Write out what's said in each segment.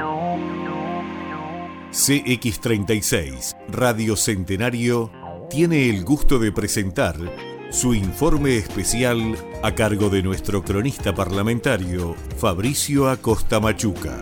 CX36 Radio Centenario tiene el gusto de presentar su informe especial a cargo de nuestro cronista parlamentario Fabricio Acosta Machuca.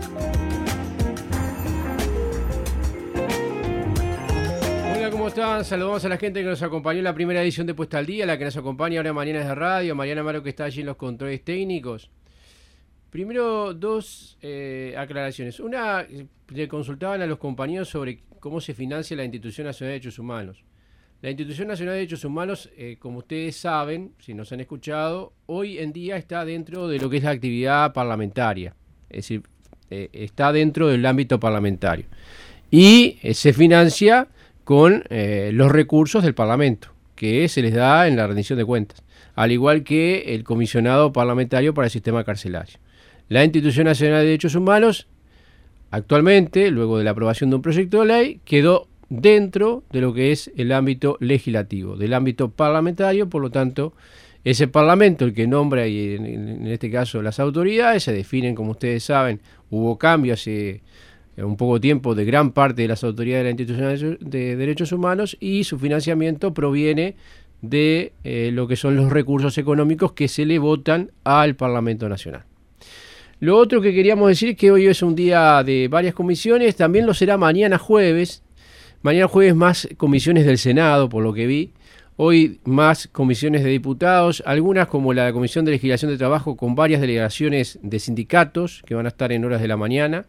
Hola, ¿cómo están? Saludamos a la gente que nos acompañó en la primera edición de Puesta al Día, la que nos acompaña ahora en Mañanas de Radio, Mariana Amaro, que está allí en los controles técnicos. Primero, dos aclaraciones. Una, le consultaban a los compañeros sobre cómo se financia la Institución Nacional de Derechos Humanos. La Institución Nacional de Derechos Humanos, como ustedes saben, si nos han escuchado, hoy en día está dentro de lo que es la actividad parlamentaria. Es decir, está dentro del ámbito parlamentario. Y se financia con los recursos del Parlamento, que se les da en la rendición de cuentas, al igual que el comisionado parlamentario para el sistema carcelario. La Institución Nacional de Derechos Humanos, actualmente, luego de la aprobación de un proyecto de ley, quedó dentro de lo que es el ámbito legislativo, del ámbito parlamentario. Por lo tanto, es el Parlamento el que nombra, y en este caso las autoridades, se definen, como ustedes saben, hubo cambio hace un poco tiempo de gran parte de las autoridades de la Institución de Derechos Humanos, y su financiamiento proviene de lo que son los recursos económicos que se le votan al Parlamento Nacional. Lo otro que queríamos decir es que hoy es un día de varias comisiones, también lo será mañana jueves. Mañana jueves más comisiones del Senado, por lo que vi. Hoy más comisiones de diputados, algunas como la Comisión de Legislación de Trabajo, con varias delegaciones de sindicatos que van a estar en horas de la mañana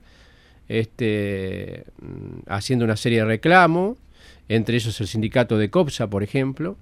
haciendo una serie de reclamos, entre ellos el sindicato de COPSA, por ejemplo.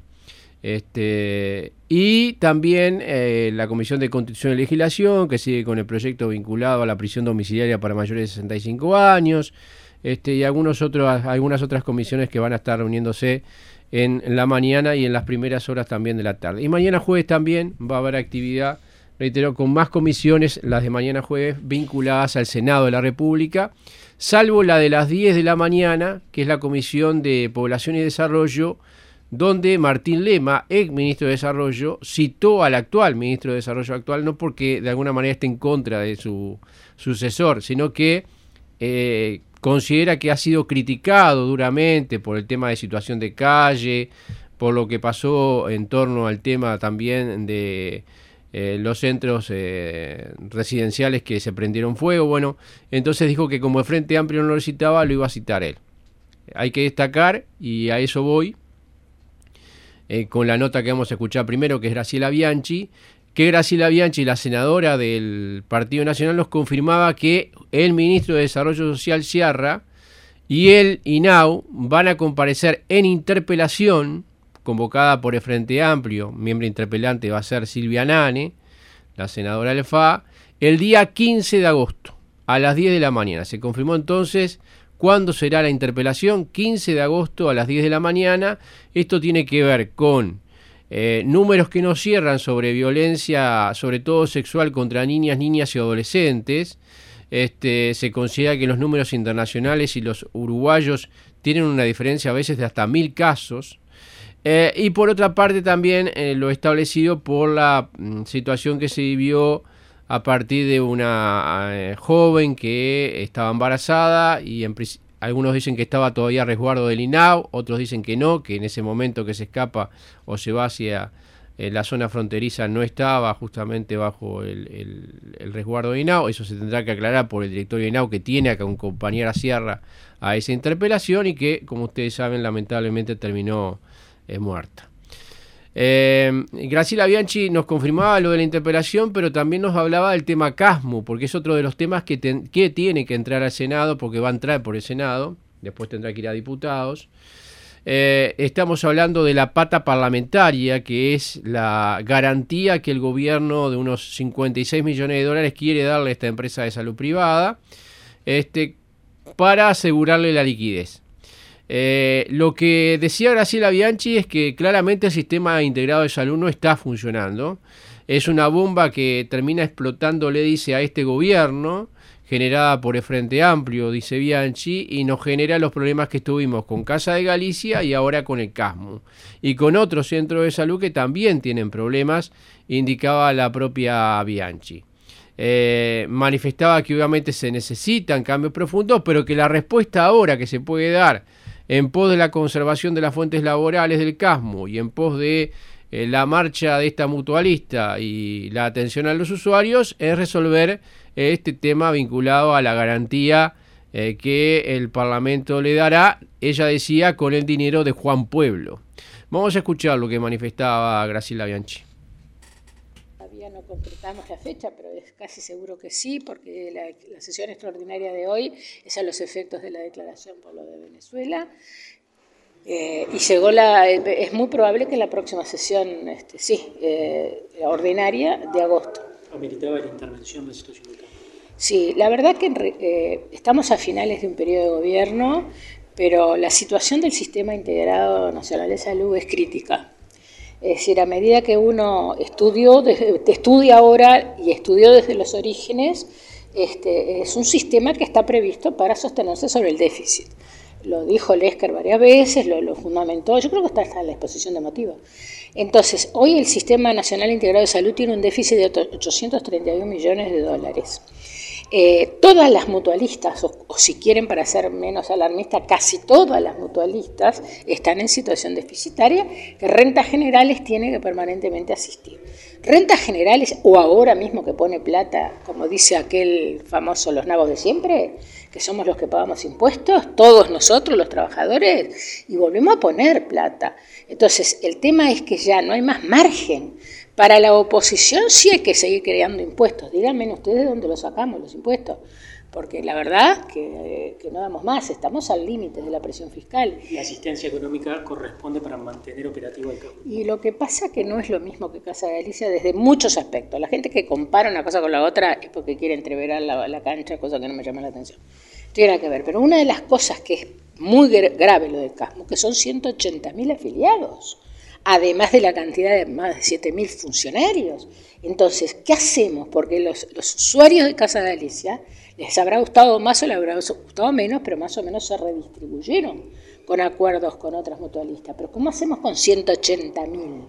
Y también la Comisión de Constitución y Legislación, que sigue con el proyecto vinculado a la prisión domiciliaria para mayores de 65 años, y algunas otras comisiones que van a estar reuniéndose en la mañana y en las primeras horas también de la tarde. Y mañana jueves también va a haber actividad, reitero, con más comisiones, las de mañana jueves, vinculadas al Senado de la República, salvo la de las 10 de la mañana, que es la Comisión de Población y Desarrollo, donde Martín Lema, ex ministro de Desarrollo, citó al actual ministro de Desarrollo actual, no porque de alguna manera esté en contra de su sucesor, sino que considera que ha sido criticado duramente por el tema de situación de calle, por lo que pasó en torno al tema también de los centros residenciales que se prendieron fuego. Bueno, entonces dijo que como el Frente Amplio no lo citaba, lo iba a citar él. Hay que destacar, y a eso voy, con la nota que vamos a escuchar primero, que es Graciela Bianchi, la senadora del Partido Nacional, nos confirmaba que el ministro de Desarrollo Social, Sciarra, y el INAU van a comparecer en interpelación convocada por el Frente Amplio. Miembro interpelante va a ser Silvia Nane, la senadora del FA, el día 15 de agosto a las 10 de la mañana. Se confirmó entonces cuándo será la interpelación, 15 de agosto a las 10 de la mañana. Esto tiene que ver con números que no cierran sobre violencia, sobre todo sexual, contra niñas y adolescentes. Se considera que los números internacionales y los uruguayos tienen una diferencia a veces de hasta 1000 casos. Y por otra parte también lo establecido por la situación que se vivió a partir de una joven que estaba embarazada, y algunos dicen que estaba todavía a resguardo del INAU, otros dicen que no, que en ese momento que se escapa o se va hacia la zona fronteriza no estaba justamente bajo el resguardo de INAU. Eso se tendrá que aclarar por el directorio de INAU, que tiene que acompañar a Sciarra a esa interpelación, y que, como ustedes saben, lamentablemente terminó muerta. Graciela Bianchi nos confirmaba lo de la interpelación, pero también nos hablaba del tema CASMU, porque es otro de los temas que tiene que entrar al Senado, porque va a entrar por el Senado, después tendrá que ir a diputados. Estamos hablando de la pata parlamentaria, que es la garantía que el gobierno de unos 56 millones de dólares quiere darle a esta empresa de salud privada, para asegurarle la liquidez. Lo que decía Graciela Bianchi es que claramente el sistema integrado de salud no está funcionando. Es una bomba que termina explotando, le dice, a este gobierno, generada por el Frente Amplio, dice Bianchi, y nos genera los problemas que tuvimos con Casa de Galicia y ahora con el CASMU. Y con otros centros de salud que también tienen problemas, indicaba la propia Bianchi. manifestaba que obviamente se necesitan cambios profundos, pero que la respuesta ahora que se puede dar en pos de la conservación de las fuentes laborales del CASMU y en pos de la marcha de esta mutualista y la atención a los usuarios es resolver este tema vinculado a la garantía que el Parlamento le dará, ella decía, con el dinero de Juan Pueblo. Vamos a escuchar lo que manifestaba Graciela Bianchi. Todavía no concretamos la fecha, pero es casi seguro que sí, porque la sesión extraordinaria de hoy es a los efectos de la declaración por lo de Venezuela. Y llegó es muy probable que la próxima sesión, la ordinaria de agosto. ¿Ameritaba la intervención de la situación local? Sí, la verdad que estamos a finales de un periodo de gobierno, pero la situación del Sistema Integrado Nacional de Salud es crítica. Es decir, a medida que uno estudia ahora y estudió desde los orígenes, es un sistema que está previsto para sostenerse sobre el déficit. Lo dijo Lesker varias veces, lo fundamentó, yo creo que está en la exposición de motivos. Entonces, hoy el Sistema Nacional Integrado de Salud tiene un déficit de 831 millones de dólares. Todas las mutualistas, o si quieren para ser menos alarmista, casi todas las mutualistas están en situación deficitaria que Rentas Generales tiene que permanentemente asistir. Rentas Generales, o ahora mismo que pone plata, como dice aquel famoso los nabos de siempre, que somos los que pagamos impuestos, todos nosotros los trabajadores, y volvemos a poner plata. Entonces, el tema es que ya no hay más margen. Para la oposición sí hay que seguir creando impuestos. Díganme ustedes de dónde los sacamos los impuestos, porque la verdad que no damos más, estamos al límite de la presión fiscal. La asistencia económica corresponde para mantener operativo el campo. Y lo que pasa que no es lo mismo que Casa de Galicia desde muchos aspectos. La gente que compara una cosa con la otra es porque quiere entreverar la cancha, cosa que no me llama la atención. Tiene que ver, pero una de las cosas que es muy grave lo del CASMU, que son 180.000 afiliados, además de la cantidad de más de 7.000 funcionarios. Entonces, ¿qué hacemos? Porque los usuarios de Casa de Galicia les habrá gustado más o les habrá gustado menos, pero más o menos se redistribuyeron con acuerdos con otras mutualistas. Pero ¿cómo hacemos con 180.000?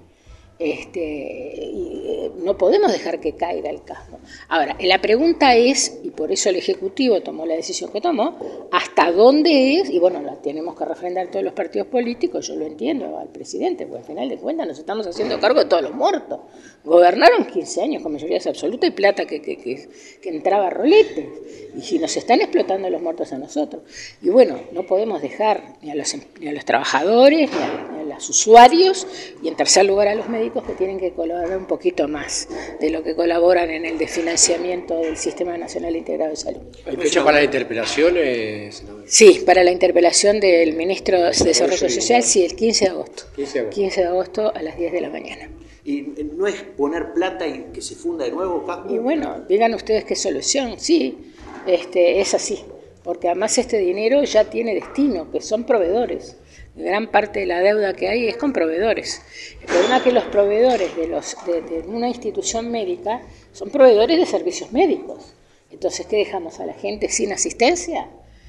No podemos dejar que caiga el CASMU. Ahora, la pregunta es, y por eso el Ejecutivo tomó la decisión que tomó, ¿hasta dónde es? Y bueno, la tenemos que refrendar todos los partidos políticos, yo lo entiendo al presidente, porque al final de cuentas nos estamos haciendo cargo de todos los muertos. Gobernaron 15 años con mayoría absoluta y plata que entraba a roletes. Y si nos están explotando los muertos a nosotros. Y bueno, no podemos dejar ni a los trabajadores, ni a los usuarios, y en tercer lugar a los médicos que tienen que colaborar un poquito más de lo que colaboran en el desfinanciamiento del Sistema Nacional Integrado de Salud. ¿Hay fecha para la interpelación? Sí, para la interpelación del Ministro de Desarrollo Social, sí, el 15 de agosto. 15 de agosto a las 10 de la mañana. ¿Y no es poner plata y que se funda de nuevo, CASMU? Y bueno, digan ustedes qué solución, sí, es así, porque además este dinero ya tiene destino, que son proveedores. Gran parte de la deuda que hay es con proveedores. El problema es que los proveedores de una institución médica son proveedores de servicios médicos. Entonces, ¿qué dejamos a la gente sin asistencia?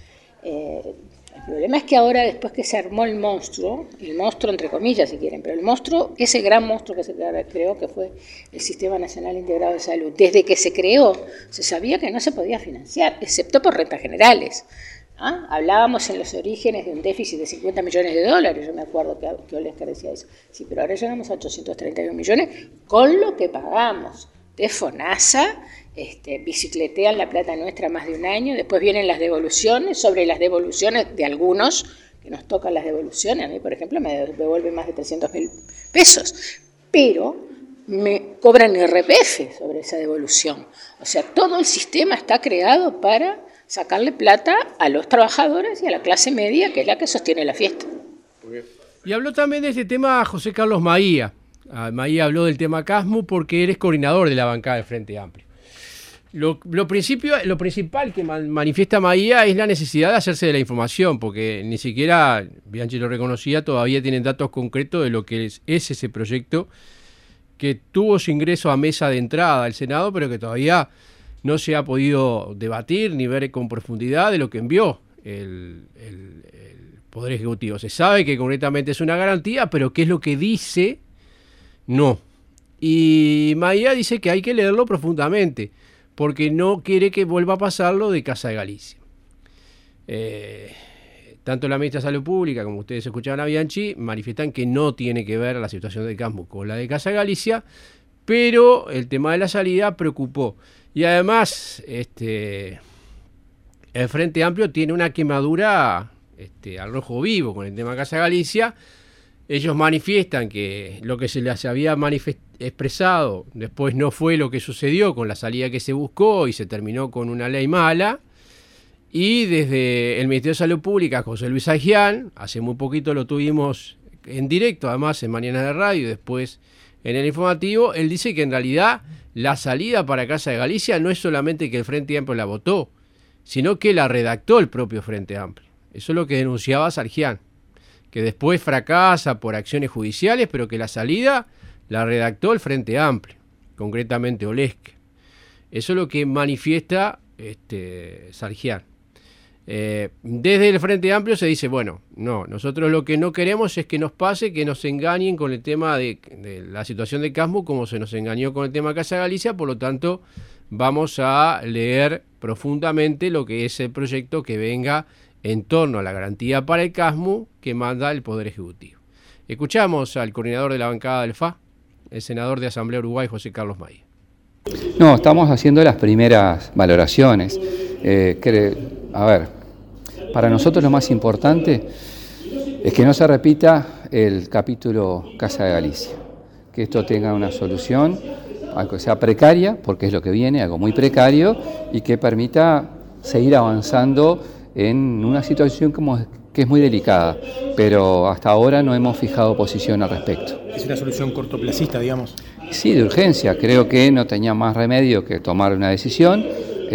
El problema es que ahora, después que se armó el monstruo entre comillas si quieren, pero el monstruo, ese gran monstruo que se creó, que fue el Sistema Nacional Integrado de Salud, desde que se creó, se sabía que no se podía financiar, excepto por rentas generales. Hablábamos en los orígenes de un déficit de 50 millones de dólares, yo me acuerdo que Olesker decía eso. Sí, pero ahora llegamos a 831 millones con lo que pagamos de FONASA, bicicletean la plata nuestra más de un año, después vienen las devoluciones, sobre las devoluciones de algunos, que nos tocan las devoluciones, a mí por ejemplo me devuelven más de 300.000 pesos, pero me cobran IRPF sobre esa devolución. O sea, todo el sistema está creado para sacarle plata a los trabajadores y a la clase media, que es la que sostiene la fiesta. Y habló también de este tema José Carlos Maía. Maía habló del tema CASMU porque eres coordinador de la bancada del Frente Amplio. Lo principal que manifiesta Maía es la necesidad de hacerse de la información, porque ni siquiera, Bianchi lo reconocía, todavía tienen datos concretos de lo que es ese proyecto que tuvo su ingreso a mesa de entrada al Senado, pero que todavía no se ha podido debatir ni ver con profundidad de lo que envió el Poder Ejecutivo. Se sabe que concretamente es una garantía, pero ¿qué es lo que dice? No. Y Maía dice que hay que leerlo profundamente, porque no quiere que vuelva a pasar lo de Casa de Galicia. Tanto la ministra de Salud Pública como ustedes escuchaban a Bianchi manifiestan que no tiene que ver la situación de Casmo con la de Casa de Galicia, pero el tema de la salida preocupó. Y además, el Frente Amplio tiene una quemadura al rojo vivo con el tema de Casa de Galicia. Ellos manifiestan que lo que se les había expresado después no fue lo que sucedió con la salida que se buscó y se terminó con una ley mala. Y desde el Ministerio de Salud Pública, José Luis Agián, hace muy poquito lo tuvimos en directo, además en Mañana de Radio y después en el informativo, él dice que en realidad la salida para Casa de Galicia no es solamente que el Frente Amplio la votó, sino que la redactó el propio Frente Amplio. Eso es lo que denunciaba Sargián, que después fracasa por acciones judiciales, pero que la salida la redactó el Frente Amplio, concretamente Olesque. Eso es lo que manifiesta Sargián. Desde el Frente Amplio se dice, bueno, no, nosotros lo que no queremos es que nos pase, que nos engañen con el tema de la situación de Casmo, como se nos engañó con el tema de Casa Galicia, por lo tanto vamos a leer profundamente lo que es el proyecto que venga en torno a la garantía para el Casmo que manda el Poder Ejecutivo. Escuchamos al coordinador de la bancada del FA, el senador de Asamblea Uruguay, José Carlos Maía. No, estamos haciendo las primeras valoraciones. A ver, para nosotros lo más importante es que no se repita el capítulo Casa de Galicia, que esto tenga una solución, aunque sea precaria, porque es lo que viene, algo muy precario, y que permita seguir avanzando en una situación que es muy delicada, pero hasta ahora no hemos fijado posición al respecto. ¿Es una solución cortoplacista, digamos? Sí, de urgencia. Creo que no tenía más remedio que tomar una decisión.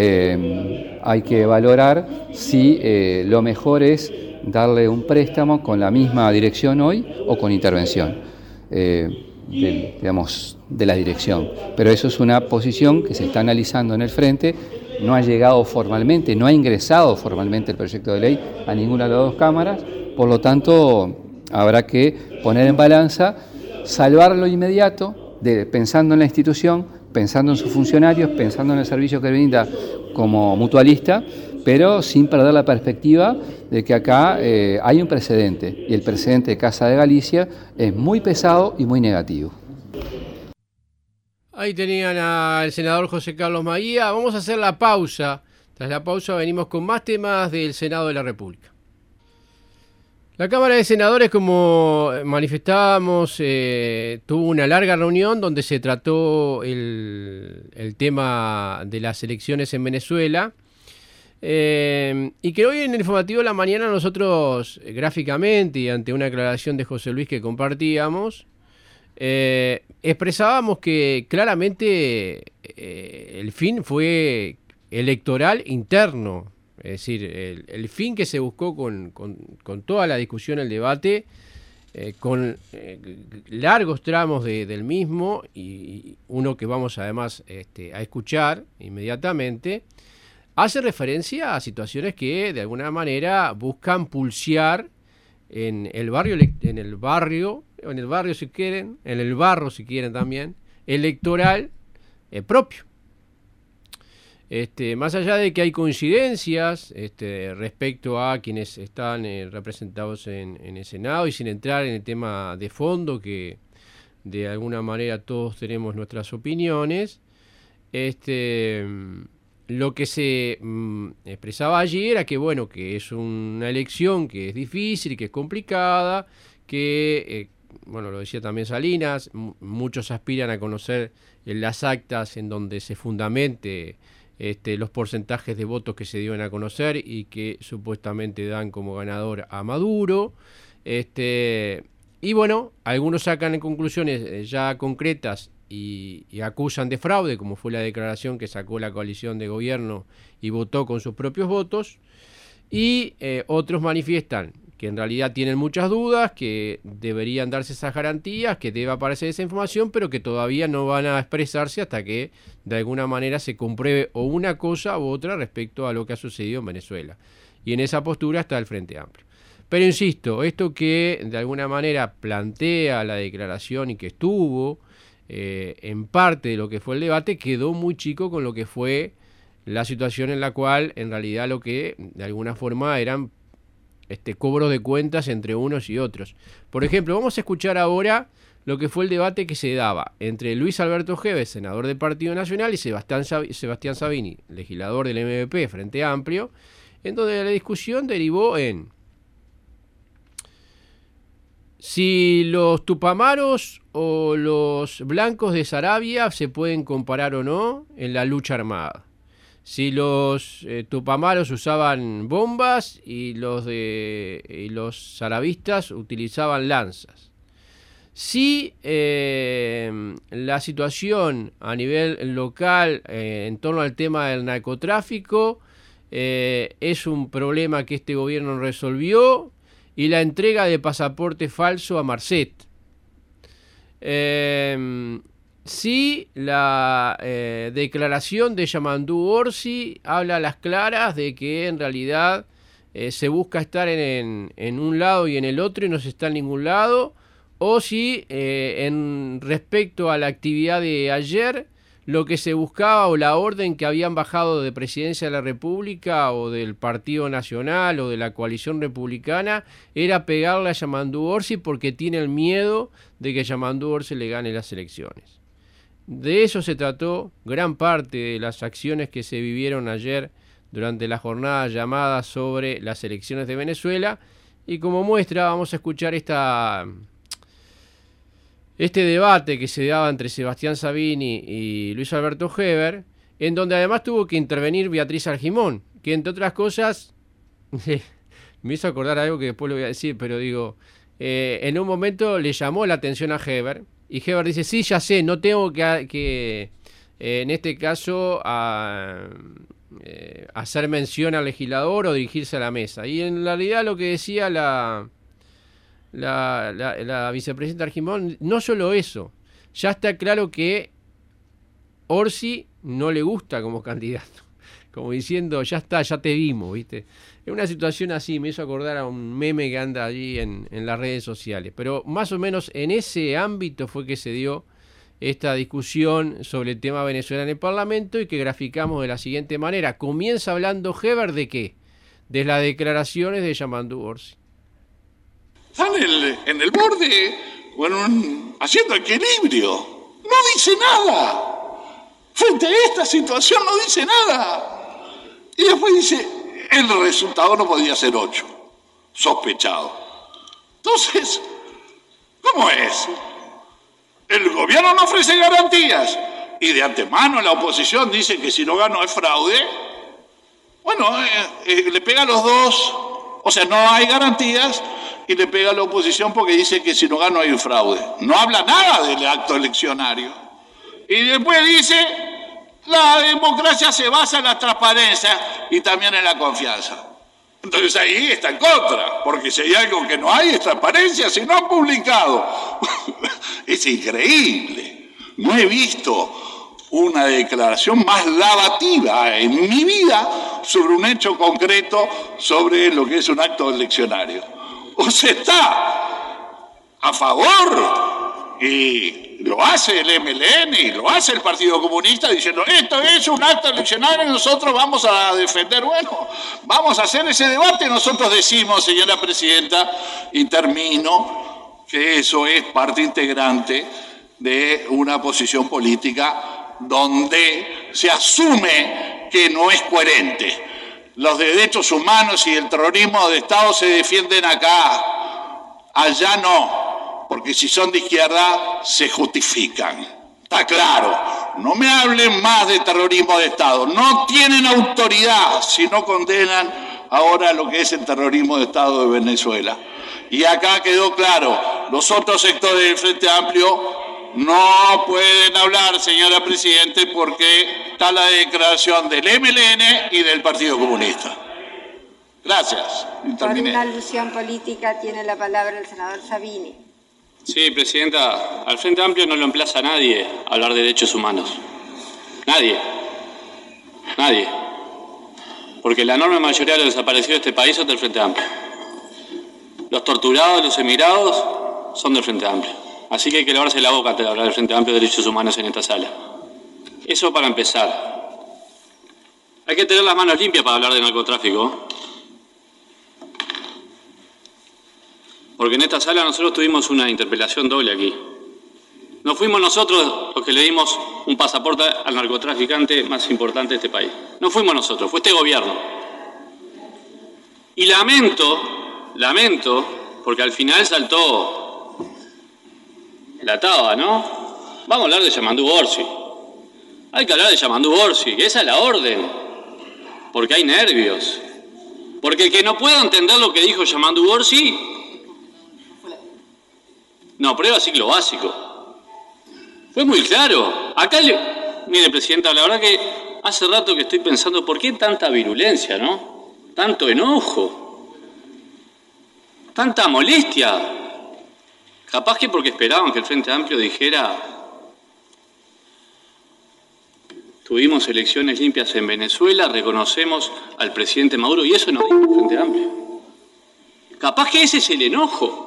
Hay que valorar si lo mejor es darle un préstamo con la misma dirección hoy o con intervención, de la dirección. Pero eso es una posición que se está analizando en el Frente. No ha llegado formalmente, no ha ingresado formalmente el proyecto de ley a ninguna de las dos cámaras, por lo tanto habrá que poner en balanza, salvar lo inmediato, pensando en la institución, pensando en sus funcionarios, pensando en el servicio que brinda como mutualista, pero sin perder la perspectiva de que acá hay un precedente, y el precedente de Casa de Galicia es muy pesado y muy negativo. Ahí tenían al senador José Carlos Maía. Vamos a hacer la pausa. Tras la pausa venimos con más temas del Senado de la República. La Cámara de Senadores, como manifestábamos, tuvo una larga reunión donde se trató el tema de las elecciones en Venezuela. Y que hoy en el informativo de la mañana nosotros, gráficamente y ante una aclaración de José Luis que compartíamos, expresábamos que claramente el fin fue electoral interno, es decir, el fin que se buscó con toda la discusión, el debate, con largos tramos del mismo, y uno que vamos además a escuchar inmediatamente, hace referencia a situaciones que de alguna manera buscan pulsear en el barrio si quieren, en el barro si quieren también, electoral propio. Más allá de que hay coincidencias respecto a quienes están representados en el Senado, y sin entrar en el tema de fondo, que de alguna manera todos tenemos nuestras opiniones, lo que se expresaba allí era que, bueno, que es una elección que es difícil, que es complicada, que, bueno, lo decía también Salinas, muchos aspiran a conocer las actas en donde se fundamente los porcentajes de votos que se dieron a conocer y que supuestamente dan como ganador a Maduro. Y bueno, algunos sacan conclusiones ya concretas y acusan de fraude, como fue la declaración que sacó la coalición de gobierno y votó con sus propios votos, y otros manifiestan que en realidad tienen muchas dudas, que deberían darse esas garantías, que debe aparecer esa información, pero que todavía no van a expresarse hasta que de alguna manera se compruebe o una cosa u otra respecto a lo que ha sucedido en Venezuela. Y en esa postura está el Frente Amplio. Pero insisto, esto que de alguna manera plantea la declaración y que estuvo en parte de lo que fue el debate, quedó muy chico con lo que fue la situación en la cual en realidad lo que de alguna forma eran cobros de cuentas entre unos y otros. Por ejemplo, vamos a escuchar ahora lo que fue el debate que se daba entre Luis Alberto Heber, senador del Partido Nacional, y Sebastián Sabini, legislador del MVP, Frente Amplio, en donde la discusión derivó en si los tupamaros o los blancos de Saravia se pueden comparar o no en la lucha armada. Si los tupamaros usaban bombas y los saravistas utilizaban lanzas. Si la situación a nivel local en torno al tema del narcotráfico es un problema que este gobierno resolvió, y la entrega de pasaporte falso a Marcet. Sí, la declaración de Yamandú Orsi habla a las claras de que en realidad se busca estar en un lado y en el otro y no se está en ningún lado, o si en respecto a la actividad de ayer, lo que se buscaba o la orden que habían bajado de Presidencia de la República o del Partido Nacional o de la coalición republicana era pegarle a Yamandú Orsi porque tiene el miedo de que Yamandú Orsi le gane las elecciones. De eso se trató gran parte de las acciones que se vivieron ayer durante la jornada llamada sobre las elecciones de Venezuela, y como muestra vamos a escuchar este debate que se daba entre Sebastián Sabini y Luis Alberto Heber, en donde además tuvo que intervenir Beatriz Argimón, que entre otras cosas me hizo acordar algo que después lo voy a decir, pero digo, en un momento le llamó la atención a Heber, y Heber dice, sí, ya sé, no tengo que en este caso hacer mención al legislador o dirigirse a la mesa. Y en realidad lo que decía la vicepresidenta Argimón, no solo eso, ya está claro que Orsi no le gusta como candidato, como diciendo, ya está, ya te vimos, ¿viste? Es una situación así, me hizo acordar a un meme que anda allí en las redes sociales, pero más o menos en ese ámbito fue que se dio esta discusión sobre el tema Venezuela en el Parlamento, y que graficamos de la siguiente manera. Comienza hablando Heber de ¿qué? De las declaraciones de Yamandú Orsi. Están en el borde, haciendo equilibrio. No dice nada. Frente a esta situación no dice nada. Y después dice, el resultado no podía ser 8. Sospechado. Entonces, ¿cómo es? El gobierno no ofrece garantías y de antemano la oposición dice que si no gano es fraude. Bueno, le pega a los dos. O sea, no hay garantías y le pega a la oposición porque dice que si no gano hay un fraude. No habla nada del acto eleccionario. Y después dice, la democracia se basa en la transparencia y también en la confianza. Entonces ahí está en contra, porque si hay algo que no hay es transparencia, si no han publicado. Es increíble. No he visto una declaración más lavativa en mi vida sobre un hecho concreto, sobre lo que es un acto eleccionario. O se está a favor, y lo hace el MLN y lo hace el Partido Comunista diciendo, esto es un acto eleccionario y nosotros vamos a defender, bueno, vamos a hacer ese debate. Nosotros decimos, señora presidenta, y termino, que eso es parte integrante de una posición política donde se asume que no es coherente. Los derechos humanos y el terrorismo de Estado se defienden acá, allá no. Porque si son de izquierda, se justifican. Está claro. No me hablen más de terrorismo de Estado. No tienen autoridad si no condenan ahora lo que es el terrorismo de Estado de Venezuela. Y acá quedó claro, los otros sectores del Frente Amplio no pueden hablar, señora Presidente, porque está la declaración del MLN y del Partido Comunista. Gracias. Por una alusión política tiene la palabra el senador Sabini. Sí, Presidenta, al Frente Amplio no lo emplaza a nadie a hablar de derechos humanos. Nadie. Nadie. Porque la enorme mayoría de los desaparecidos de este país son del Frente Amplio. Los torturados, los emigrados, son del Frente Amplio. Así que hay que lavarse la boca antes de hablar del Frente Amplio de Derechos Humanos en esta sala. Eso para empezar. Hay que tener las manos limpias para hablar de narcotráfico. Porque en esta sala nosotros tuvimos una interpelación doble aquí. No fuimos nosotros los que le dimos un pasaporte al narcotraficante más importante de este país. No fuimos nosotros, fue este gobierno. Y lamento, porque al final saltó la taba, ¿no? Vamos a hablar de Yamandú Orsi. Hay que hablar de Yamandú Orsi, que esa es la orden. Porque hay nervios. Porque el que no pueda entender lo que dijo Yamandú Orsi, no, prueba ciclo básico. Fue muy claro. Acá, mire, Presidenta, la verdad que hace rato que estoy pensando, ¿por qué tanta virulencia, no? Tanto enojo. Tanta molestia. Capaz que porque esperaban que el Frente Amplio dijera: tuvimos elecciones limpias en Venezuela, reconocemos al presidente Maduro, y eso no dijo el Frente Amplio. Capaz que ese es el enojo.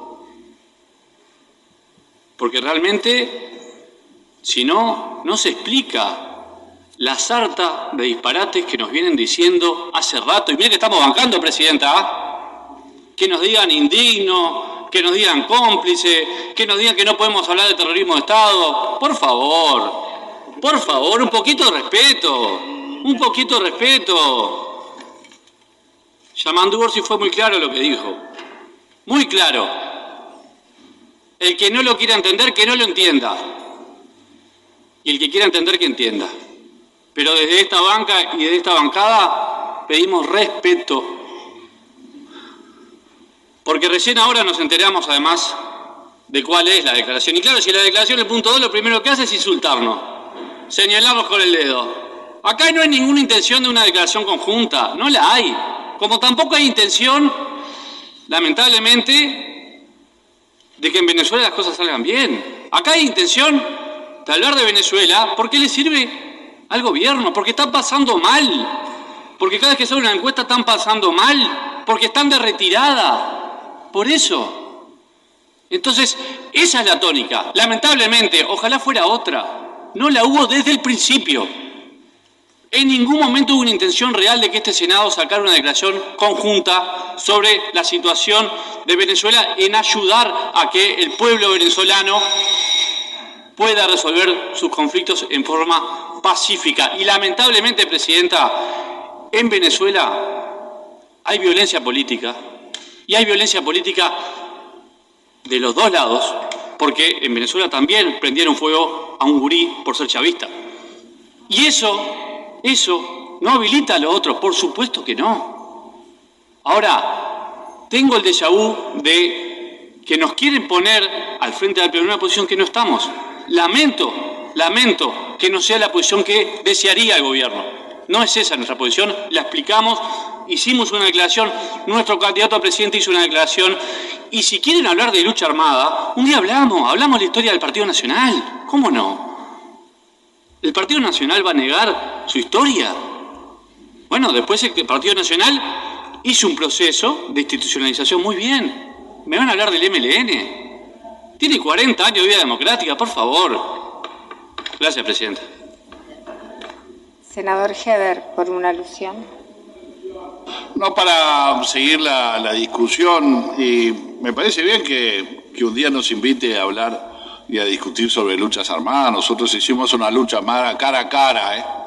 Porque realmente, si no, no se explica la sarta de disparates que nos vienen diciendo hace rato. Y mira que estamos bancando, Presidenta, ¿eh? Que nos digan indigno, que nos digan cómplice, que nos digan que no podemos hablar de terrorismo de Estado. Por favor, un poquito de respeto, un poquito de respeto. Yamandú Orsi fue muy claro lo que dijo, muy claro. El que no lo quiera entender, que no lo entienda. Y el que quiera entender, que entienda. Pero desde esta banca y desde esta bancada pedimos respeto. Porque recién ahora nos enteramos, además, de cuál es la declaración. Y claro, si la declaración, el punto 2, lo primero que hace es insultarnos, señalarnos con el dedo. Acá no hay ninguna intención de una declaración conjunta, no la hay. Como tampoco hay intención, lamentablemente, de que en Venezuela las cosas salgan bien. Acá hay intención de hablar de Venezuela porque le sirve al gobierno, porque están pasando mal, porque cada vez que sale una encuesta están pasando mal, porque están de retirada. Por eso. Entonces, esa es la tónica. Lamentablemente, ojalá fuera otra. No la hubo desde el principio. En ningún momento hubo una intención real de que este Senado sacara una declaración conjunta sobre la situación de Venezuela en ayudar a que el pueblo venezolano pueda resolver sus conflictos en forma pacífica. Y lamentablemente, Presidenta, en Venezuela hay violencia política, y hay violencia política de los dos lados, porque en Venezuela también prendieron fuego a un gurí por ser chavista. Y eso no habilita a los otros, por supuesto que no. Ahora, tengo el déjà vu de que nos quieren poner al Frente Amplio en una posición que no estamos. Lamento que no sea la posición que desearía el gobierno. No es esa nuestra posición, la explicamos, hicimos una declaración, nuestro candidato a presidente hizo una declaración, y si quieren hablar de lucha armada, un día hablamos de la historia del Partido Nacional. ¿Cómo no? ¿El Partido Nacional va a negar su historia? Bueno, después el Partido Nacional hizo un proceso de institucionalización muy bien. ¿Me van a hablar del MLN? Tiene 40 años de vida democrática, por favor. Gracias, Presidenta. Senador Heber, por una alusión. No, para seguir la discusión, y me parece bien que un día nos invite a hablar y a discutir sobre luchas armadas. Nosotros hicimos una lucha armada cara a cara,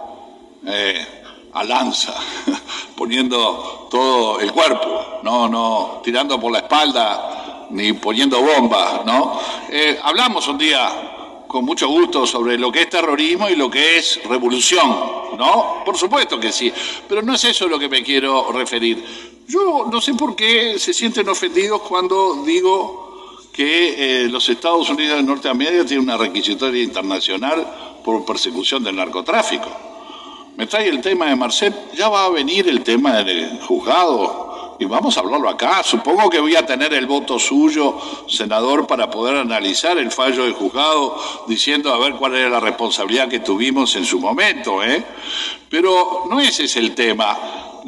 a lanza, poniendo todo el cuerpo, no tirando por la espalda ni poniendo bombas, ¿no? Hablamos un día con mucho gusto sobre lo que es terrorismo y lo que es revolución, ¿no? Por supuesto que sí, pero no es eso lo que me quiero referir. Yo no sé por qué se sienten ofendidos cuando digo que los Estados Unidos de Norteamérica tienen una requisitoria internacional por persecución del narcotráfico. Me trae el tema de Marcet, ya va a venir el tema del juzgado y vamos a hablarlo acá. Supongo que voy a tener el voto suyo, senador, para poder analizar el fallo del juzgado, diciendo a ver cuál era la responsabilidad que tuvimos en su momento, Pero no ese es el tema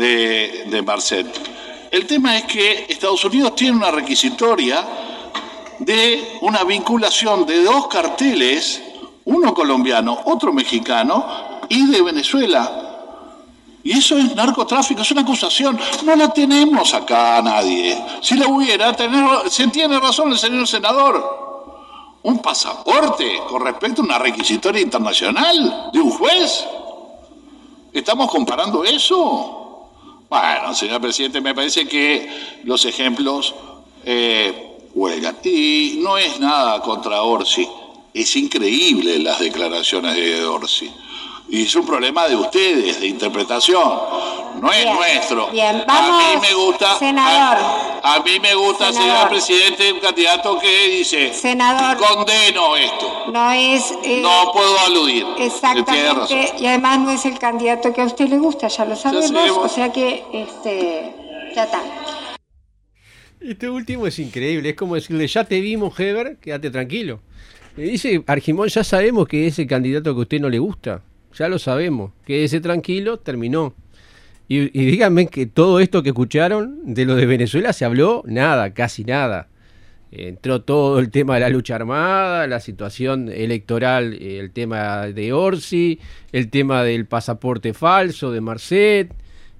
de Marcet. El tema es que Estados Unidos tiene una requisitoria de una vinculación de dos carteles, uno colombiano, otro mexicano y de Venezuela. Y eso es narcotráfico, es una acusación. No la tenemos acá nadie. Si la hubiera, se tiene razón el señor senador. Un pasaporte con respecto a una requisitoria internacional de un juez. ¿Estamos comparando eso? Bueno, señor presidente, me parece que los ejemplos huelgan. Y no es nada contra Orsi. Es increíble las declaraciones de Orsi. Y es un problema de ustedes, de interpretación. No es nuestro. Bien, vamos, a mí me gusta, senador. A mí me gusta, señor presidente, un candidato que dice, senador, condeno esto. No es... no puedo aludir. Exactamente, y además no es el candidato que a usted le gusta, ya lo sabemos, o sea que ya está. Este último es increíble, es como decirle, ya te vimos, Heber, quédate tranquilo. Le dice Argimón, ya sabemos que es el candidato que a usted no le gusta. Ya lo sabemos, quédese tranquilo, terminó. Y díganme que todo esto que escucharon de lo de Venezuela se habló nada, casi nada. Entró todo el tema de la lucha armada, la situación electoral, el tema de Orsi, el tema del pasaporte falso de Marcet.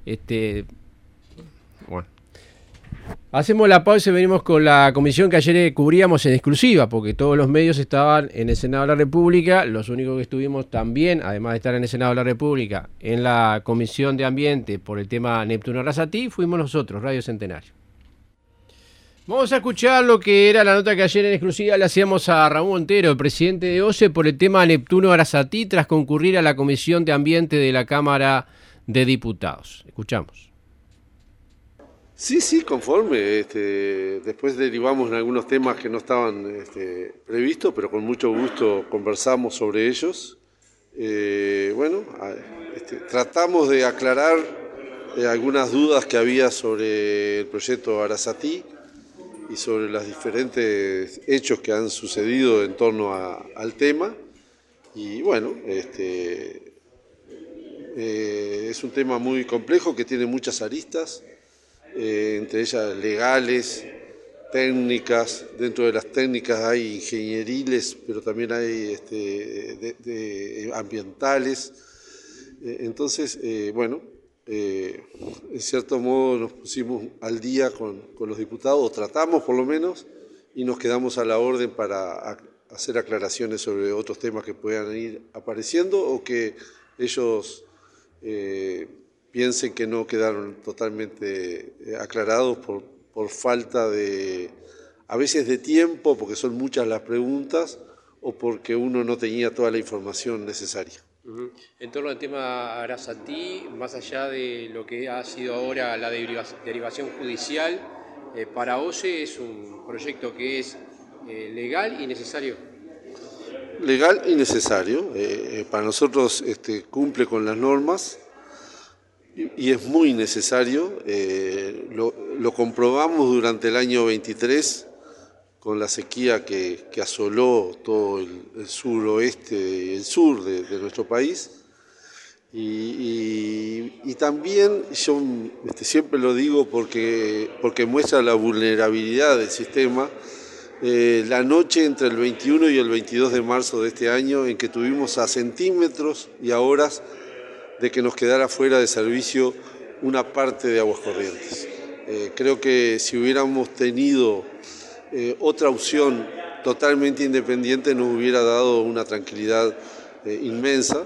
Bueno. Hacemos la pausa y venimos con la comisión que ayer cubríamos en exclusiva, porque todos los medios estaban en el Senado de la República. Los únicos que estuvimos también, además de estar en el Senado de la República, en la Comisión de Ambiente por el tema Neptuno Arrasatí, fuimos nosotros, Radio Centenario. Vamos a escuchar lo que era la nota que ayer en exclusiva le hacíamos a Raúl Montero, el presidente de OCE, por el tema Neptuno Arrasatí, tras concurrir a la Comisión de Ambiente de la Cámara de Diputados. Escuchamos. Sí, conforme. Después derivamos en algunos temas que no estaban previstos, pero con mucho gusto conversamos sobre ellos. Tratamos de aclarar algunas dudas que había sobre el proyecto Arrasatí y sobre los diferentes hechos que han sucedido en torno al tema. Y bueno, es un tema muy complejo que tiene muchas aristas. Entre ellas legales, técnicas. Dentro de las técnicas hay ingenieriles, pero también hay ambientales. Entonces, en cierto modo nos pusimos al día con los diputados, o tratamos por lo menos, y nos quedamos a la orden para hacer aclaraciones sobre otros temas que puedan ir apareciendo o que ellos piensen que no quedaron totalmente aclarados por falta de, a veces de tiempo, porque son muchas las preguntas, o porque uno no tenía toda la información necesaria. En torno al tema Arrasatí, más allá de lo que ha sido ahora la derivación judicial, para OCE es un proyecto que es legal y necesario. Legal y necesario. Para nosotros cumple con las normas. Y es muy necesario, lo comprobamos durante el año 23 con la sequía que asoló todo el suroeste y el sur de nuestro país. Y también, yo siempre lo digo porque muestra la vulnerabilidad del sistema, la noche entre el 21 y el 22 de marzo de este año, en que tuvimos a centímetros y a horas de que nos quedara fuera de servicio una parte de Aguas Corrientes. Creo que si hubiéramos tenido otra opción totalmente independiente nos hubiera dado una tranquilidad inmensa.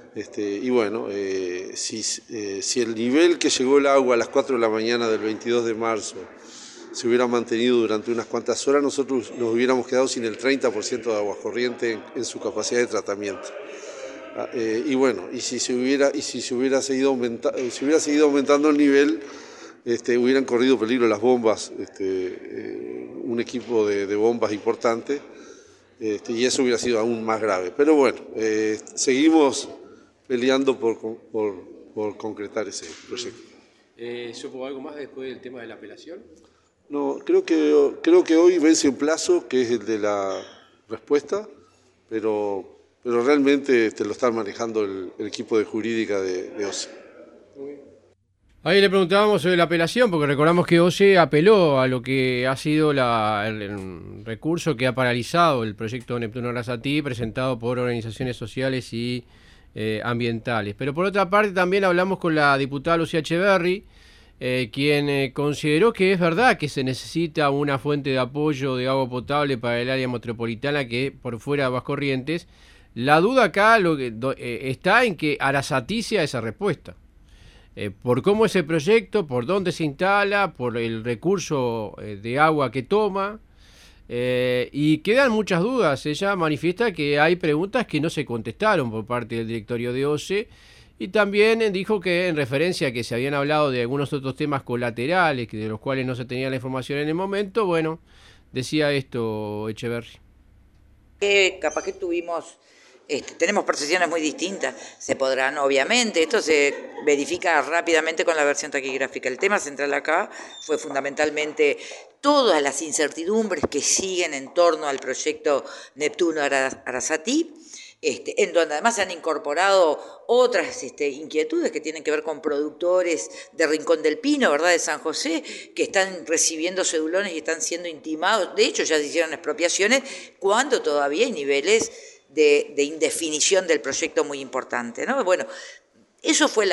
Si el nivel que llegó el agua a las 4 de la mañana del 22 de marzo se hubiera mantenido durante unas cuantas horas, nosotros nos hubiéramos quedado sin el 30% de Aguas Corrientes en su capacidad de tratamiento. Si se hubiera seguido aumentando el nivel, hubieran corrido peligro las bombas, un equipo de bombas importante, y eso hubiera sido aún más grave. Pero bueno, seguimos peleando por concretar ese proyecto. ¿Supo algo más después del tema de la apelación? No, creo que hoy vence un plazo que es el de la respuesta, pero realmente lo está manejando el equipo de jurídica de OCE. Ahí le preguntábamos sobre la apelación, porque recordamos que OCE apeló a lo que ha sido el recurso que ha paralizado el proyecto Neptuno Arasatí, presentado por organizaciones sociales y ambientales. Pero por otra parte también hablamos con la diputada Lucía Echeverri, quien consideró que es verdad que se necesita una fuente de apoyo de agua potable para el área metropolitana que por fuera de Aguascorrientes. La duda acá está en que Arasatí sea esa respuesta. Por cómo es el proyecto, por dónde se instala, por el recurso de agua que toma, y quedan muchas dudas. Ella manifiesta que hay preguntas que no se contestaron por parte del directorio de OCE, y también dijo que en referencia a que se habían hablado de algunos otros temas colaterales, de los cuales no se tenía la información en el momento, bueno, decía esto Echeverri. Capaz que tenemos percepciones muy distintas, se podrán, obviamente, esto se verifica rápidamente con la versión taquigráfica. El tema central acá fue fundamentalmente todas las incertidumbres que siguen en torno al proyecto Neptuno Arasatí, en donde además se han incorporado otras inquietudes que tienen que ver con productores de Rincón del Pino, ¿verdad?, de San José, que están recibiendo cedulones y están siendo intimados. De hecho, ya se hicieron expropiaciones cuando todavía hay niveles de indefinición del proyecto muy importante, ¿no? Bueno, eso fue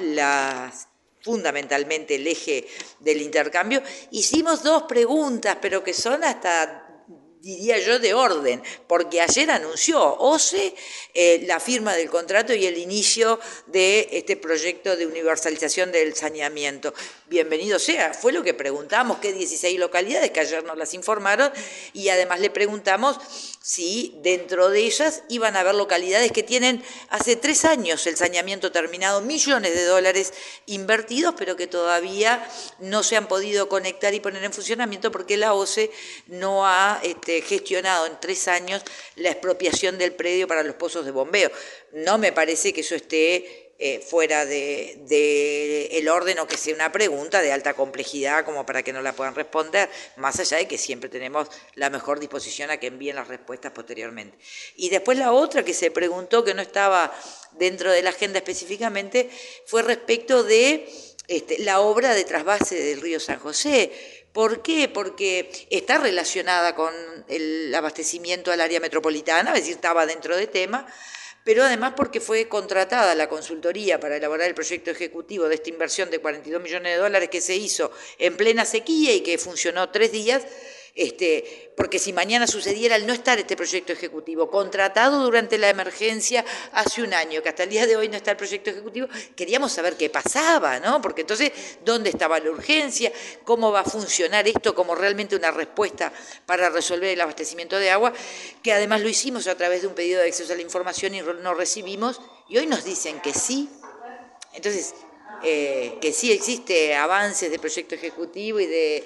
fundamentalmente el eje del intercambio. Hicimos 2 preguntas, pero que son hasta, diría yo, de orden, porque ayer anunció OCE la firma del contrato y el inicio de este proyecto de universalización del saneamiento. Bienvenido sea, fue lo que preguntamos, qué 16 localidades, que ayer nos las informaron, y además le preguntamos si dentro de ellas iban a haber localidades que tienen hace 3 años el saneamiento terminado, millones de dólares invertidos, pero que todavía no se han podido conectar y poner en funcionamiento porque la OCE no ha gestionado en 3 años la expropiación del predio para los pozos de bombeo. No me parece que eso esté fuera de el orden, o que sea una pregunta de alta complejidad como para que no la puedan responder, más allá de que siempre tenemos la mejor disposición a que envíen las respuestas posteriormente. Y después la otra que se preguntó, que no estaba dentro de la agenda específicamente, fue respecto de la obra de trasvase del río San José. ¿Por qué? Porque está relacionada con el abastecimiento al área metropolitana, es decir, estaba dentro del tema, pero además porque fue contratada la consultoría para elaborar el proyecto ejecutivo de esta inversión de 42 millones de dólares que se hizo en plena sequía y que funcionó 3 días, porque si mañana sucediera el no estar este proyecto ejecutivo contratado durante la emergencia hace 1 año, que hasta el día de hoy no está el proyecto ejecutivo, queríamos saber qué pasaba, ¿no? Porque entonces, ¿dónde estaba la urgencia? ¿Cómo va a funcionar esto como realmente una respuesta para resolver el abastecimiento de agua? Que además lo hicimos a través de un pedido de acceso a la información y no recibimos, y hoy nos dicen que sí. Entonces, que sí existe avances de proyecto ejecutivo y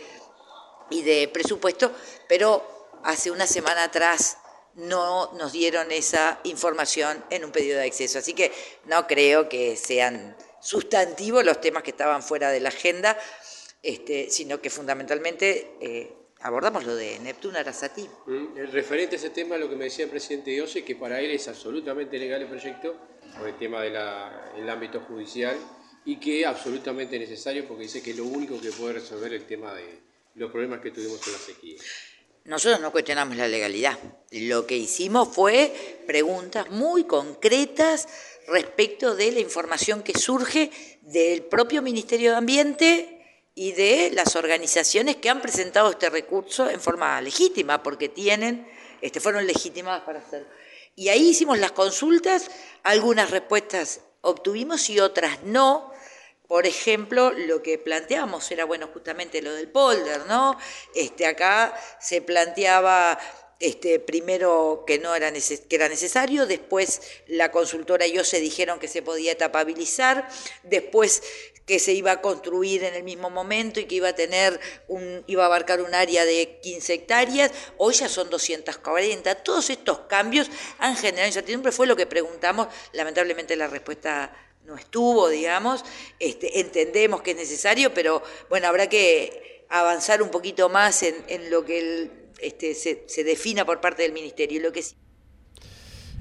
de presupuesto, pero hace 1 semana atrás no nos dieron esa información en un pedido de acceso. Así que no creo que sean sustantivos los temas que estaban fuera de la agenda, sino que fundamentalmente abordamos lo de Neptuno Arasatí. El referente a ese tema, lo que me decía el presidente de OCE, que para él es absolutamente legal el proyecto, por el tema del ámbito judicial, y que es absolutamente necesario porque dice que es lo único que puede resolver el tema de los problemas que tuvimos con la sequía. Nosotros no cuestionamos la legalidad. Lo que hicimos fue preguntas muy concretas respecto de la información que surge del propio Ministerio de Ambiente y de las organizaciones que han presentado este recurso en forma legítima, porque fueron legítimadas para hacerlo. Y ahí hicimos las consultas, algunas respuestas obtuvimos y otras no. Por ejemplo, lo que planteamos era, justamente lo del polder, ¿no? Acá se planteaba primero que era necesario, después la consultora y OCE dijeron que se podía etapabilizar, después que se iba a construir en el mismo momento y que iba a abarcar un área de 15 hectáreas, hoy ya son 240. Todos estos cambios han generado incertidumbre, fue lo que preguntamos, lamentablemente la respuesta no estuvo, digamos, entendemos que es necesario, pero habrá que avanzar un poquito más en lo que se defina por parte del Ministerio. Lo que sí.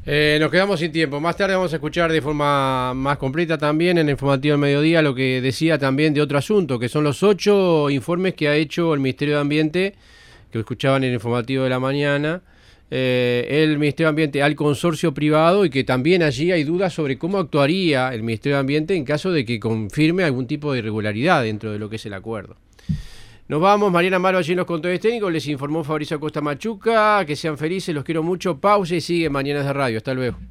Nos quedamos sin tiempo. Más tarde vamos a escuchar de forma más completa también en el informativo del mediodía lo que decía también de otro asunto, que son los 8 informes que ha hecho el Ministerio de Ambiente, que escuchaban en el informativo de la mañana, el Ministerio de Ambiente al consorcio privado, y que también allí hay dudas sobre cómo actuaría el Ministerio de Ambiente en caso de que confirme algún tipo de irregularidad dentro de lo que es el acuerdo. Nos vamos, Mariana Amaro allí en los controles técnicos, les informó Fabricio Acosta Machuca, que sean felices, los quiero mucho, pausa y sigue Mañanas de Radio, hasta luego.